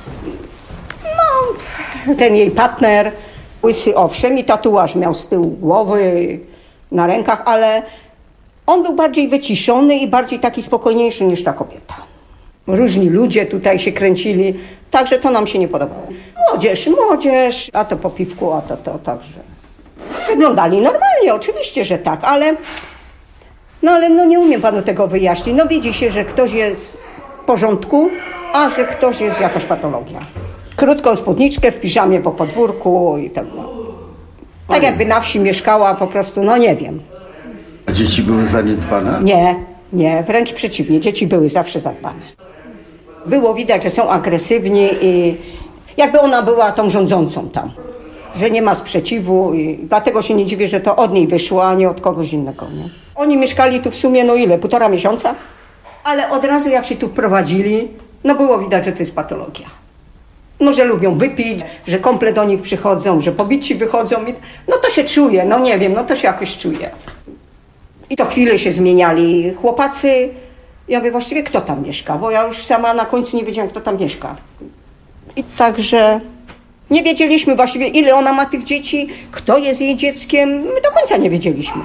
H: Ten jej partner, łysy owszem i tatuaż miał z tyłu głowy, na rękach, ale On był bardziej wyciszony i bardziej taki spokojniejszy niż ta kobieta. Różni ludzie tutaj się kręcili, także to nam się nie podobało. Młodzież, a to po piwku, a to także. Wyglądali normalnie, oczywiście, że tak, ale nie umiem panu tego wyjaśnić. No widzi się, że ktoś jest w porządku, a że ktoś jest jakaś patologia. Krótką spódniczkę w piżamie po podwórku i tak. Tak jakby na wsi mieszkała po prostu, nie wiem.
M: A dzieci były zaniedbane?
H: Nie, wręcz przeciwnie, dzieci były zawsze zadbane. Było widać, że są agresywni i jakby ona była tą rządzącą tam, że nie ma sprzeciwu i dlatego się nie dziwię, że to od niej wyszło, a nie od kogoś innego. Nie? Oni mieszkali tu w sumie, 1,5 miesiąca? Ale od razu jak się tu wprowadzili, było widać, że to jest patologia. Że lubią wypić, że komple do nich przychodzą, że pobici wychodzą. To się czuje, nie wiem, to się jakoś czuje. I co chwilę się zmieniali chłopacy. Ja mówię, właściwie kto tam mieszka? Bo ja już sama na końcu nie wiedziałam, kto tam mieszka. I także nie wiedzieliśmy właściwie, ile ona ma tych dzieci, kto jest jej dzieckiem. My do końca nie wiedzieliśmy.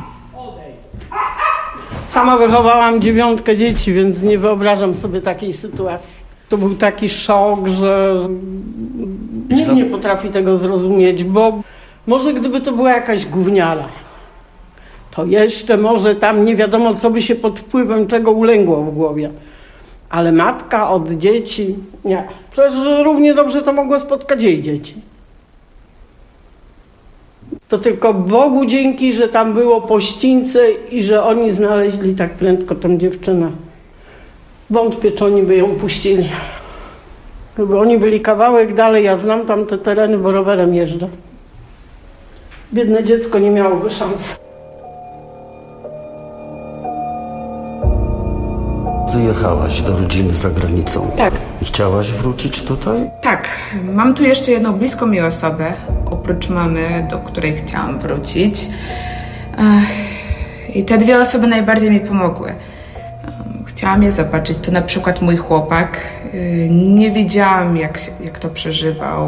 B: Sama wychowałam 9 dzieci, więc nie wyobrażam sobie takiej sytuacji. To był taki szok, że nikt nie potrafi tego zrozumieć, bo może gdyby to była jakaś gówniara, to jeszcze może tam nie wiadomo, co by się pod wpływem czego ulęgło w głowie. Ale matka od dzieci, nie. Przecież równie dobrze to mogło spotkać jej dzieci. To tylko Bogu dzięki, że tam było pościńce i że oni znaleźli tak prędko tą dziewczynę. Wątpię, czy oni by ją puścili. Gdyby oni byli kawałek dalej, ja znam tam te tereny, bo rowerem jeżdżę. Biedne dziecko nie miałoby szans.
M: Wyjechałaś do rodziny za granicą.
V: Tak.
M: I chciałaś wrócić tutaj?
V: Tak, mam tu jeszcze jedną bliską mi osobę, oprócz mamy, do której chciałam wrócić. I te 2 osoby najbardziej mi pomogły. Chciałam je zobaczyć, to na przykład mój chłopak. Nie wiedziałam, jak to przeżywał,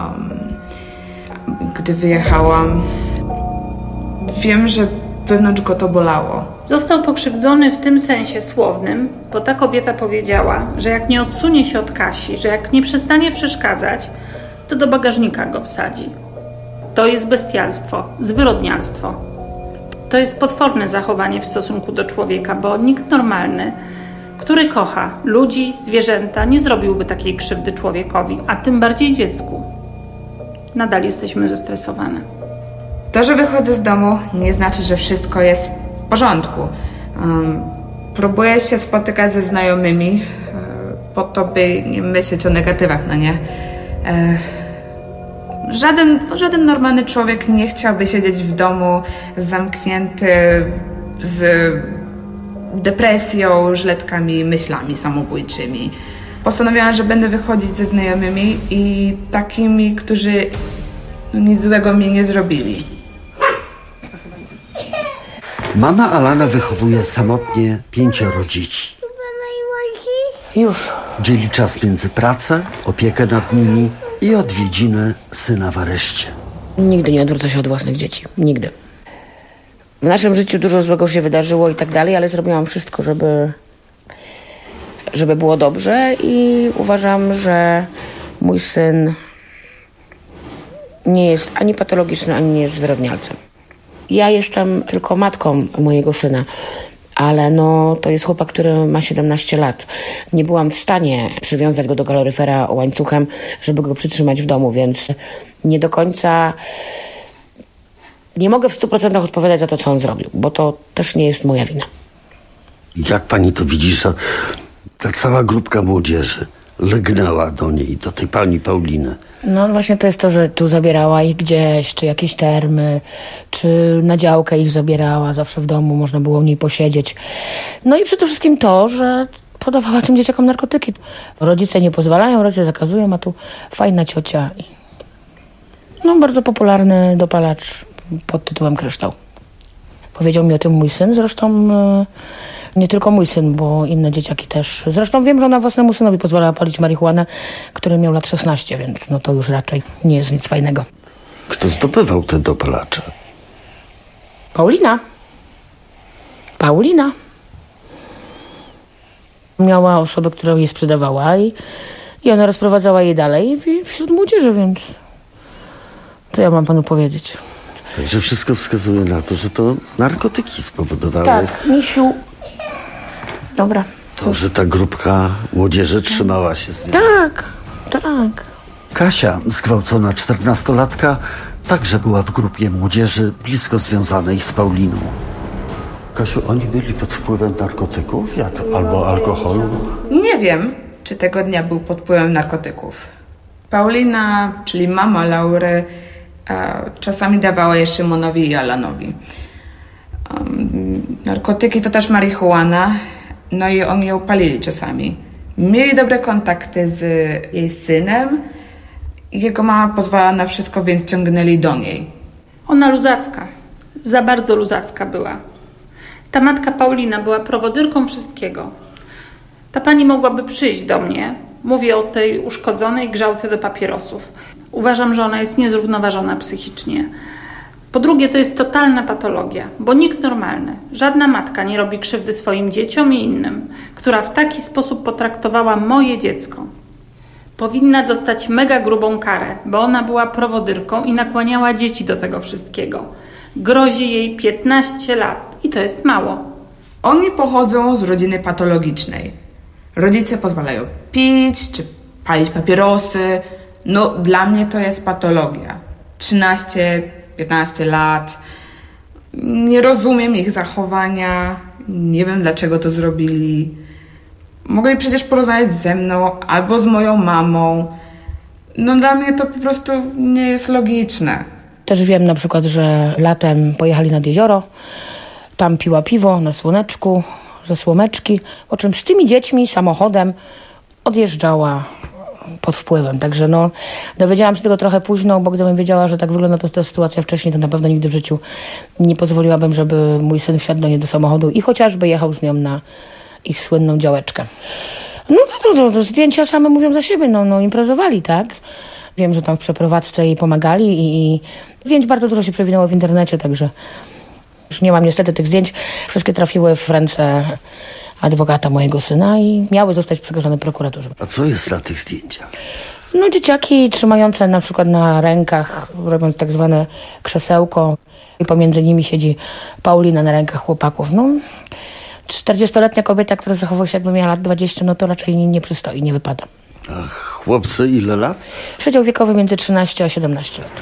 V: gdy wyjechałam. Wiem, że wewnątrz go to bolało.
W: Został pokrzywdzony w tym sensie słownym, bo ta kobieta powiedziała, że jak nie odsunie się od Kasi, że jak nie przestanie przeszkadzać, to do bagażnika go wsadzi. To jest bestialstwo, zwyrodnialstwo. To jest potworne zachowanie w stosunku do człowieka, bo nikt normalny, który kocha ludzi, zwierzęta, nie zrobiłby takiej krzywdy człowiekowi, a tym bardziej dziecku. Nadal jesteśmy zestresowane.
V: To, że wychodzę z domu, nie znaczy, że wszystko jest w porządku. Próbuję się spotykać ze znajomymi po to, by nie myśleć o negatywach, nie? Żaden normalny człowiek nie chciałby siedzieć w domu zamknięty z depresją, żyletkami, myślami samobójczymi. Postanowiłam, że będę wychodzić ze znajomymi i takimi, którzy nic złego mi nie zrobili.
M: Mama Alana wychowuje samotnie 5 dzieci.
E: Już.
M: Dzieli czas między pracę, opiekę nad nimi i odwiedziny syna w areszcie.
E: Nigdy nie odwrócę się od własnych dzieci. Nigdy. W naszym życiu dużo złego się wydarzyło i tak dalej, ale zrobiłam wszystko, żeby było dobrze i uważam, że mój syn nie jest ani patologiczny, ani nie jest zwyrodnialcem. Ja jestem tylko matką mojego syna, ale to jest chłopak, który ma 17 lat. Nie byłam w stanie przywiązać go do kaloryfera łańcuchem, żeby go przytrzymać w domu, więc nie do końca nie mogę w 100% odpowiadać za to, co on zrobił, bo to też nie jest moja wina.
M: Jak pani to widzi, że ta cała grupka młodzieży lgnęła do niej, do tej pani Pauliny?
E: Właśnie to jest to, że tu zabierała ich gdzieś, czy jakieś termy, czy na działkę ich zabierała, zawsze w domu można było u niej posiedzieć. I przede wszystkim to, że podawała tym dzieciakom narkotyki. Rodzice nie pozwalają, rodzice zakazują, a tu fajna ciocia. Bardzo popularny dopalacz pod tytułem Kryształ. Powiedział mi o tym mój syn, zresztą nie tylko mój syn, bo inne dzieciaki też. Zresztą wiem, że ona własnemu synowi pozwalała palić marihuanę, który miał lat 16, więc to już raczej nie jest nic fajnego.
M: Kto zdobywał te dopalacze?
E: Paulina. Paulina. Miała osobę, która je sprzedawała i ona rozprowadzała je dalej wśród młodzieży, więc co ja mam panu powiedzieć?
M: Także wszystko wskazuje na to, że to narkotyki spowodowały.
E: Tak, misiu. Dobra.
M: To, że ta grupka młodzieży trzymała się z nią.
E: Tak, tak.
M: Kasia, zgwałcona 14-latka, także była w grupie młodzieży blisko związanej z Pauliną. Kasiu, oni byli pod wpływem narkotyków albo alkoholu?
V: Nie wiem, czy tego dnia był pod wpływem narkotyków. Paulina, czyli mama Laury, czasami dawała je Szymonowi i Alanowi. Narkotyki to też marihuana, no i oni ją palili czasami. Mieli dobre kontakty z jej synem. Jego mama pozwalała na wszystko, więc ciągnęli do niej.
W: Ona luzacka. Za bardzo luzacka była. Ta matka Paulina była prowodyrką wszystkiego. Ta pani mogłaby przyjść do mnie. Mówię o tej uszkodzonej grzałce do papierosów. Uważam, że ona jest niezrównoważona psychicznie. Po drugie, to jest totalna patologia, bo nikt normalny, żadna matka nie robi krzywdy swoim dzieciom i innym, która w taki sposób potraktowała moje dziecko. Powinna dostać mega grubą karę, bo ona była prowodyrką i nakłaniała dzieci do tego wszystkiego. Grozi jej 15 lat i to jest mało.
V: Oni pochodzą z rodziny patologicznej. Rodzice pozwalają pić czy palić papierosy. No, dla mnie to jest patologia. 13-15 lat. Nie rozumiem ich zachowania. Nie wiem, dlaczego to zrobili. Mogli przecież porozmawiać ze mną albo z moją mamą. No, dla mnie to po prostu nie jest logiczne.
E: Też wiem na przykład, że latem pojechali nad jezioro. Tam piła piwo na słoneczku, ze słomeczki. Po czym z tymi dziećmi samochodem odjeżdżała pod wpływem. Także no, dowiedziałam się tego trochę późno, bo gdybym wiedziała, że tak wygląda ta sytuacja wcześniej, to na pewno nigdy w życiu nie pozwoliłabym, żeby mój syn wsiadł do niej do samochodu i chociażby jechał z nią na ich słynną działeczkę. No to zdjęcia same mówią za siebie, no imprezowali, tak? Wiem, że tam w przeprowadzce jej pomagali i zdjęć bardzo dużo się przewinęło w internecie, także już nie mam niestety tych zdjęć. Wszystkie trafiły w ręce adwokata mojego syna i miały zostać przekazane prokuraturze.
M: A co jest na tych zdjęciach?
E: No dzieciaki trzymające na przykład na rękach, robiąc tak zwane krzesełko i pomiędzy nimi siedzi Paulina na rękach chłopaków. No 40-letnia kobieta, która zachowuje się jakby miała lat 20, no to raczej nie przystoi, nie wypada.
M: A chłopcy ile lat?
E: Przedział wiekowy między 13 a 17 lat.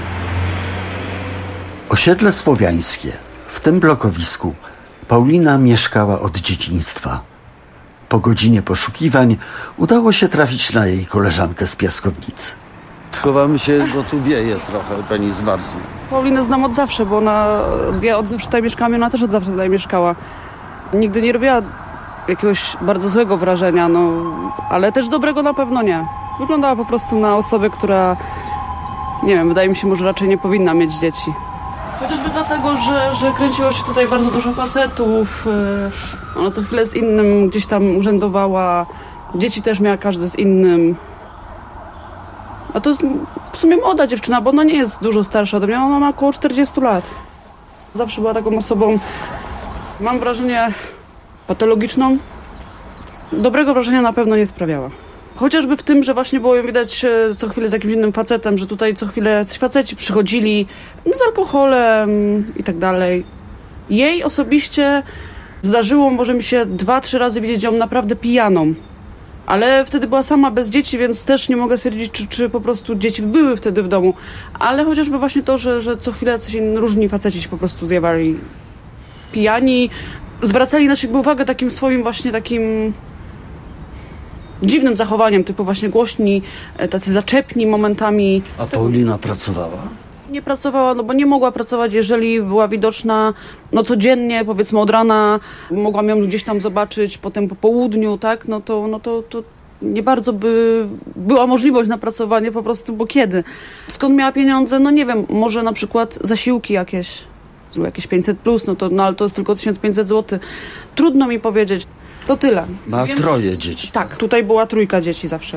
M: Osiedle Słowiańskie. W tym blokowisku Paulina mieszkała od dzieciństwa. Po godzinie poszukiwań udało się trafić na jej koleżankę z piaskownicy. Schowamy się, bo tu wieje trochę, pani zmarznie.
A: Paulinę znam od zawsze, bo ja od zawsze tutaj mieszkałam i ona też od zawsze tutaj mieszkała. Nigdy nie robiła jakiegoś bardzo złego wrażenia, ale też dobrego na pewno nie. Wyglądała po prostu na osobę, która, nie wiem, wydaje mi się, może raczej nie powinna mieć dzieci. Chociażby dlatego, że kręciło się tutaj bardzo dużo facetów, ona co chwilę z innym gdzieś tam urzędowała, dzieci też miała każdy z innym. A to jest w sumie młoda dziewczyna, bo ona nie jest dużo starsza ode mnie, ona ma około 40 lat. Zawsze była taką osobą, mam wrażenie, patologiczną. Dobrego wrażenia na pewno nie sprawiała. Chociażby w tym, że właśnie było ją widać co chwilę z jakimś innym facetem, że tutaj co chwilę jacyś faceci przychodzili z alkoholem i tak dalej. Jej osobiście zdarzyło może mi się 2-3 razy widzieć ją naprawdę pijaną. Ale wtedy była sama bez dzieci, więc też nie mogę stwierdzić, czy po prostu dzieci były wtedy w domu. Ale chociażby właśnie to, że co chwilę jacyś różni faceci się po prostu zjawali pijani. Zwracali na siebie uwagę takim swoim właśnie takim dziwnym zachowaniem, typu właśnie głośni, tacy zaczepni momentami.
M: A Paulina pracowała?
A: Nie pracowała, bo nie mogła pracować, jeżeli była widoczna codziennie, powiedzmy od rana, mogłam ją gdzieś tam zobaczyć, potem po południu, tak, no to nie bardzo by była możliwość na pracowanie po prostu, bo kiedy? Skąd miała pieniądze? No nie wiem, może na przykład zasiłki jakieś 500 plus, ale to jest tylko 1500 zł. Trudno mi powiedzieć. To tyle.
M: Ma 3 dzieci.
A: Tak, tutaj była 3 dzieci zawsze.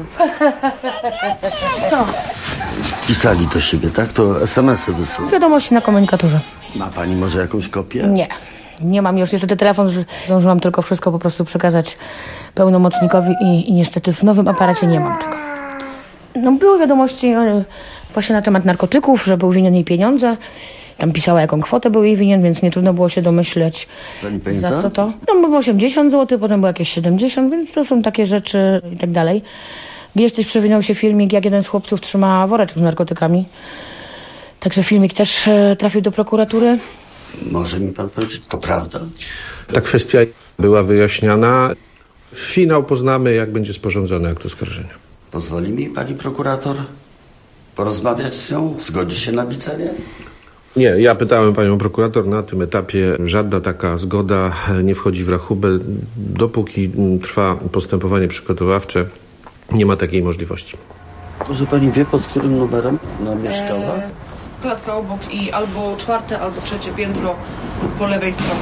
E: Co?
M: Pisali do siebie, tak? To SMS-y wysyłali.
E: Wiadomości na komunikatorze.
M: Ma pani może jakąś kopię?
E: Nie. Nie mam już niestety telefon, zdążyłam tylko wszystko po prostu przekazać pełnomocnikowi i niestety w nowym aparacie nie mam tego. No były wiadomości właśnie na temat narkotyków, że był winien jej pieniądze. Tam pisała, jaką kwotę był jej winien, więc nie trudno było się domyśleć, za co to. No było 80 zł, potem było jakieś 70, więc to są takie rzeczy i tak dalej. Gdzieś też przewinął się filmik, jak jeden z chłopców trzyma woreczek z narkotykami. Także filmik też trafił do prokuratury.
M: Może mi pan powiedzieć, to prawda?
T: Ta kwestia była wyjaśniana. Finał poznamy, jak będzie sporządzony akt oskarżenia.
M: Pozwoli mi pani prokurator porozmawiać z nią? Zgodzi się na widzenie?
T: Nie, ja pytałem panią prokurator, na tym etapie żadna taka zgoda nie wchodzi w rachubę. Dopóki trwa postępowanie przygotowawcze, nie ma takiej możliwości.
M: Może pani wie, pod którym numerem ona mieszkała?
A: Klatka obok i albo 4., albo 3. piętro po lewej stronie.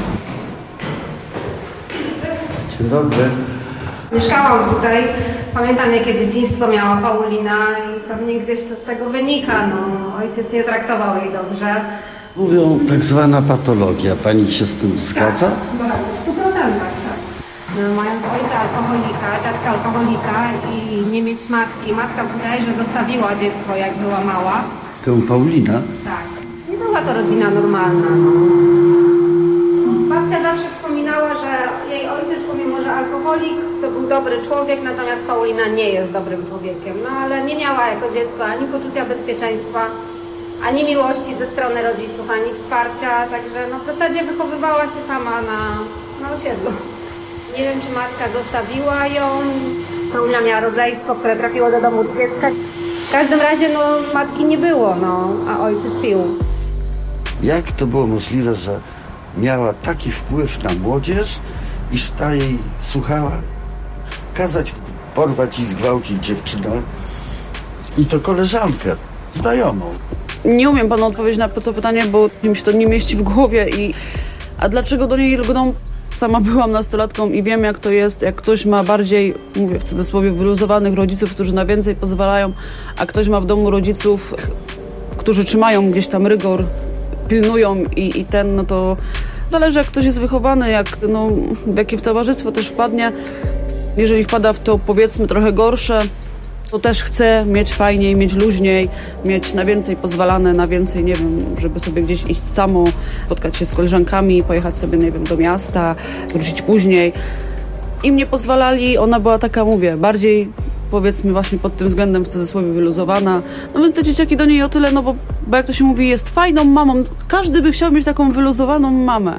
M: Dzień dobry.
C: Mieszkałam tutaj. Pamiętam, jakie dzieciństwo miała Paulina i pewnie gdzieś to z tego wynika. No, ojciec nie traktował jej dobrze.
M: Mówią tak zwana patologia. Pani się z tym zgadza?
C: Bardzo, w 100%, tak. No, mając ojca alkoholika, dziadka alkoholika i nie mieć matki. Matka bodajże zostawiła dziecko, jak była mała.
M: Tę Paulina?
C: Tak. Nie była to rodzina normalna. No. Babcia zawsze wspominała, że jej ojciec, pomimo że alkoholik, to był dobry człowiek, natomiast Paulina nie jest dobrym człowiekiem. No ale nie miała jako dziecko ani poczucia bezpieczeństwa, ani miłości ze strony rodziców, ani wsparcia, także no w zasadzie wychowywała się sama na osiedlu. Nie wiem, czy matka zostawiła ją. Paulina miała rodzeństwo, które trafiło do domu dziecka. W każdym razie no matki nie było, a ojciec pił.
M: Jak to było możliwe, że miała taki wpływ na młodzież, iż ta jej słuchała kazać porwać i zgwałcić dziewczynę i to koleżankę, znajomą?
A: Nie umiem panu odpowiedzieć na to pytanie, bo mi się to nie mieści w głowie. A dlaczego do niej lgną? Sama byłam nastolatką i wiem, jak to jest, jak ktoś ma bardziej, mówię w cudzysłowie, wyluzowanych rodziców, którzy na więcej pozwalają, a ktoś ma w domu rodziców, którzy trzymają gdzieś tam rygor, pilnują i no to zależy, jak ktoś jest wychowany, w jakie w towarzystwo też wpadnie. Jeżeli wpada w to, powiedzmy, trochę gorsze, to też chce mieć fajniej, mieć luźniej, mieć na więcej pozwalane, na więcej, nie wiem, żeby sobie gdzieś iść samo, spotkać się z koleżankami, pojechać sobie, nie wiem, do miasta, wrócić później. Im nie pozwalali, ona była taka, mówię, bardziej, powiedzmy, właśnie pod tym względem w cudzysłowie wyluzowana. No więc te dzieciaki do niej o tyle, bo jak to się mówi, jest fajną mamą. Każdy by chciał mieć taką wyluzowaną mamę.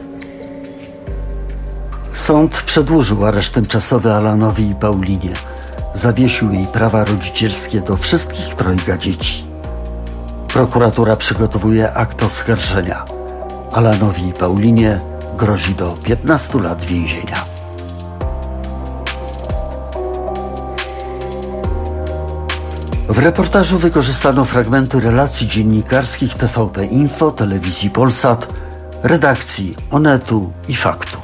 M: Sąd przedłużył areszt tymczasowy Alanowi i Paulinie. Zawiesił jej prawa rodzicielskie do wszystkich trojga dzieci. Prokuratura przygotowuje akt oskarżenia. Alanowi i Paulinie grozi do 15 lat więzienia. W reportażu wykorzystano fragmenty relacji dziennikarskich TVP Info, Telewizji Polsat, redakcji Onetu i Faktu.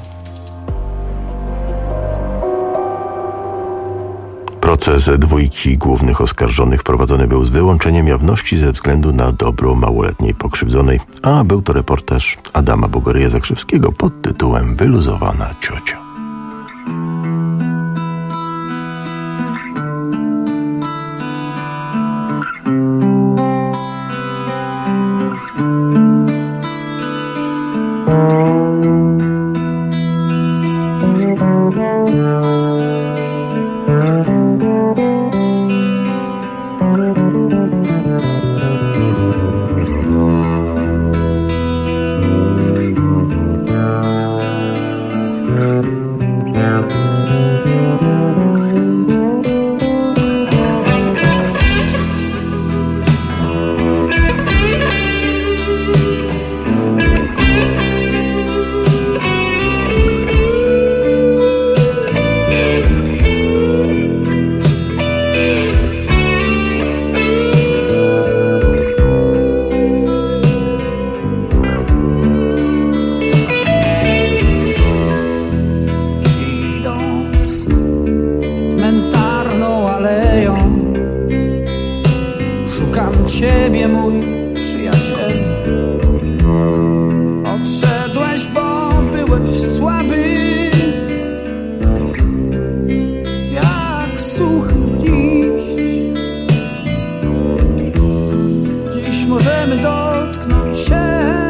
K: Proces dwójki głównych oskarżonych prowadzony był z wyłączeniem jawności ze względu na dobro małoletniej pokrzywdzonej, a był to reportaż Adama Bogoryja-Zakrzewskiego pod tytułem Wyluzowana ciocia.
I: Ciebie, mój przyjaciel. Odszedłeś, bo możemy dotknąć się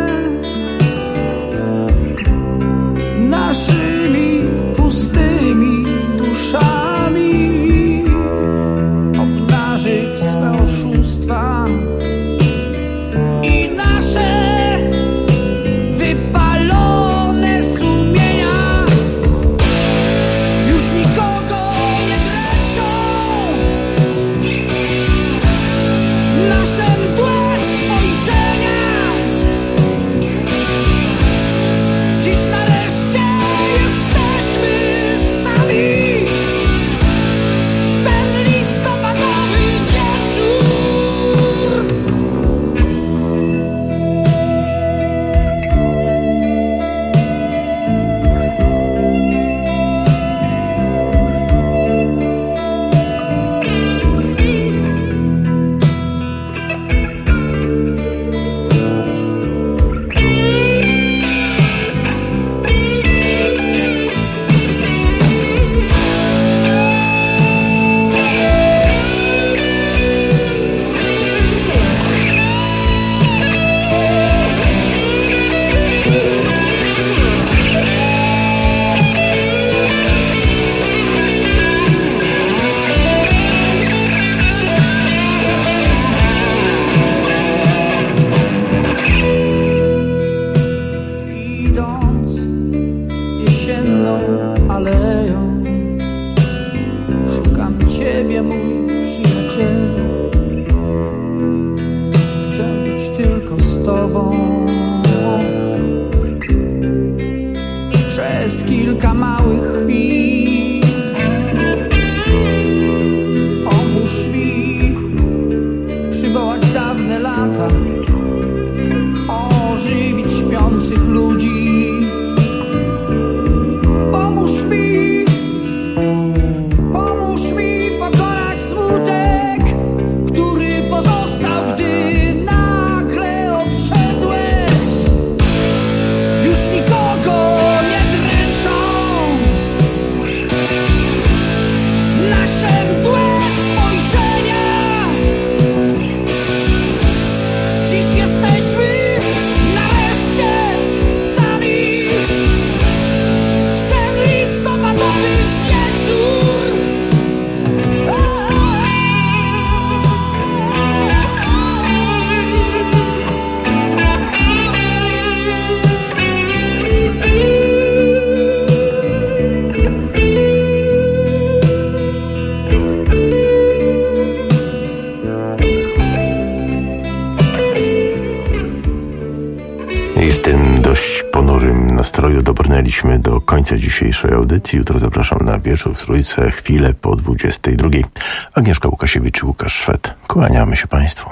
I: naszymi pustymi duszami, obnażyć swe oszustwa i nasze wypalone sumienia. Już nikogo nie dręczą nasze mdłe spojrzenia. Dziś nareszcie jesteśmy sami w ten listopadowy wieczór. Idąc jesienną aleją, szukam Ciebie, mój przyjacielu. Chcę być tylko z Tobą. Przez kilka małych chwil pomóż mi przywołać dawne lata, ożywić śpiących ludzi. Pomóż mi pokonać smutek, który pozostał, gdy nagle odszedłeś. Już nikogo nie dręczą nasze mdłe spojrzenia. Dziś jesteśmy nareszcie sami w ten listopadowy wieczór.
K: I w tym dość ponurym nastroju dobrnęliśmy do końca dzisiejszej audycji. Jutro zapraszam na wieczór w Trójce, chwilę po 22. Agnieszka Łukasiewicz i Łukasz Szwed. Kłaniamy się Państwu.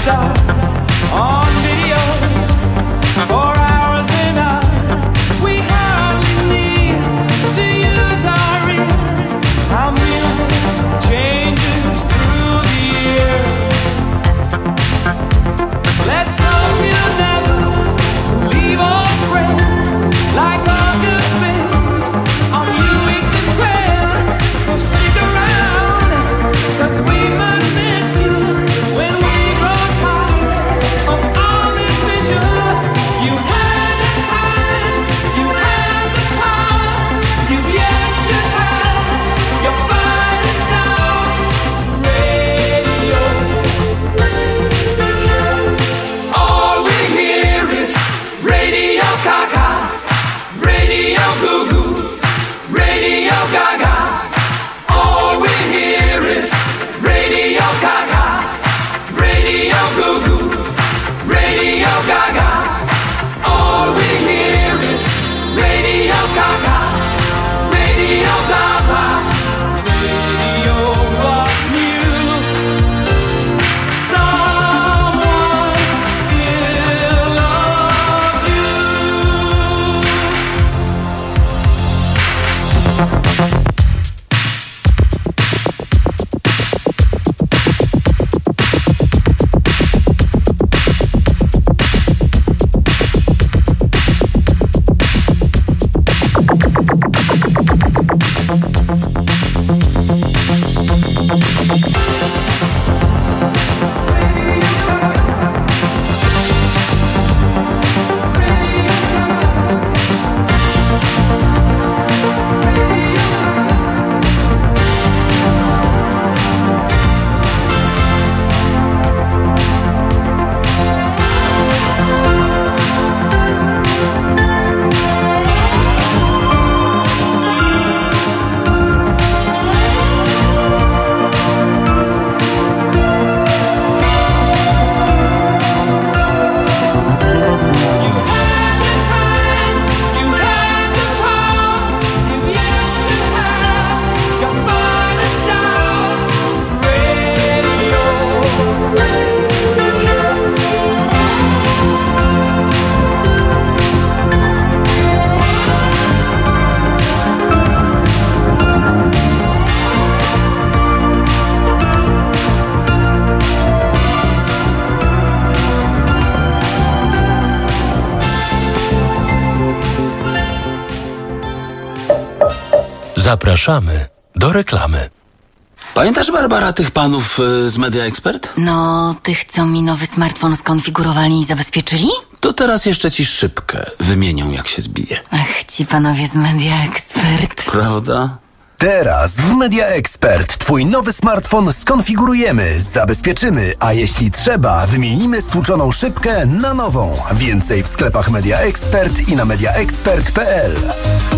I: shots on videos for hours and hours. We hardly need to use our ears. Our music changes through the year. Let's hope you'll never leave our friend like all good things on you weak to grand. So stick around, 'cause we might miss you when we grow tired of all this vision. You had the time, you had the power, you've yet to have your finest hour. Radio. All we hear is Radio Gaga, Radio Goo Goo, Radio Gaga. All we hear is Radio Gaga, Radio Goo Goo, Radio Gaga. All we hear is Radio Gaga, Radio Gaga. Radio loves you. Someone still loves you.
J: Zapraszamy do reklamy.
L: Pamiętasz, Barbara, tych panów z Media Expert?
N: No, tych, co mi nowy smartfon skonfigurowali i zabezpieczyli?
L: To teraz jeszcze ci szybkę wymienią, jak się zbije.
N: Ach, ci panowie z Media Expert.
L: Prawda?
X: Teraz w Media Expert twój nowy smartfon skonfigurujemy, zabezpieczymy, a jeśli trzeba, wymienimy stłuczoną szybkę na nową. Więcej w sklepach Media Expert i na mediaexpert.pl.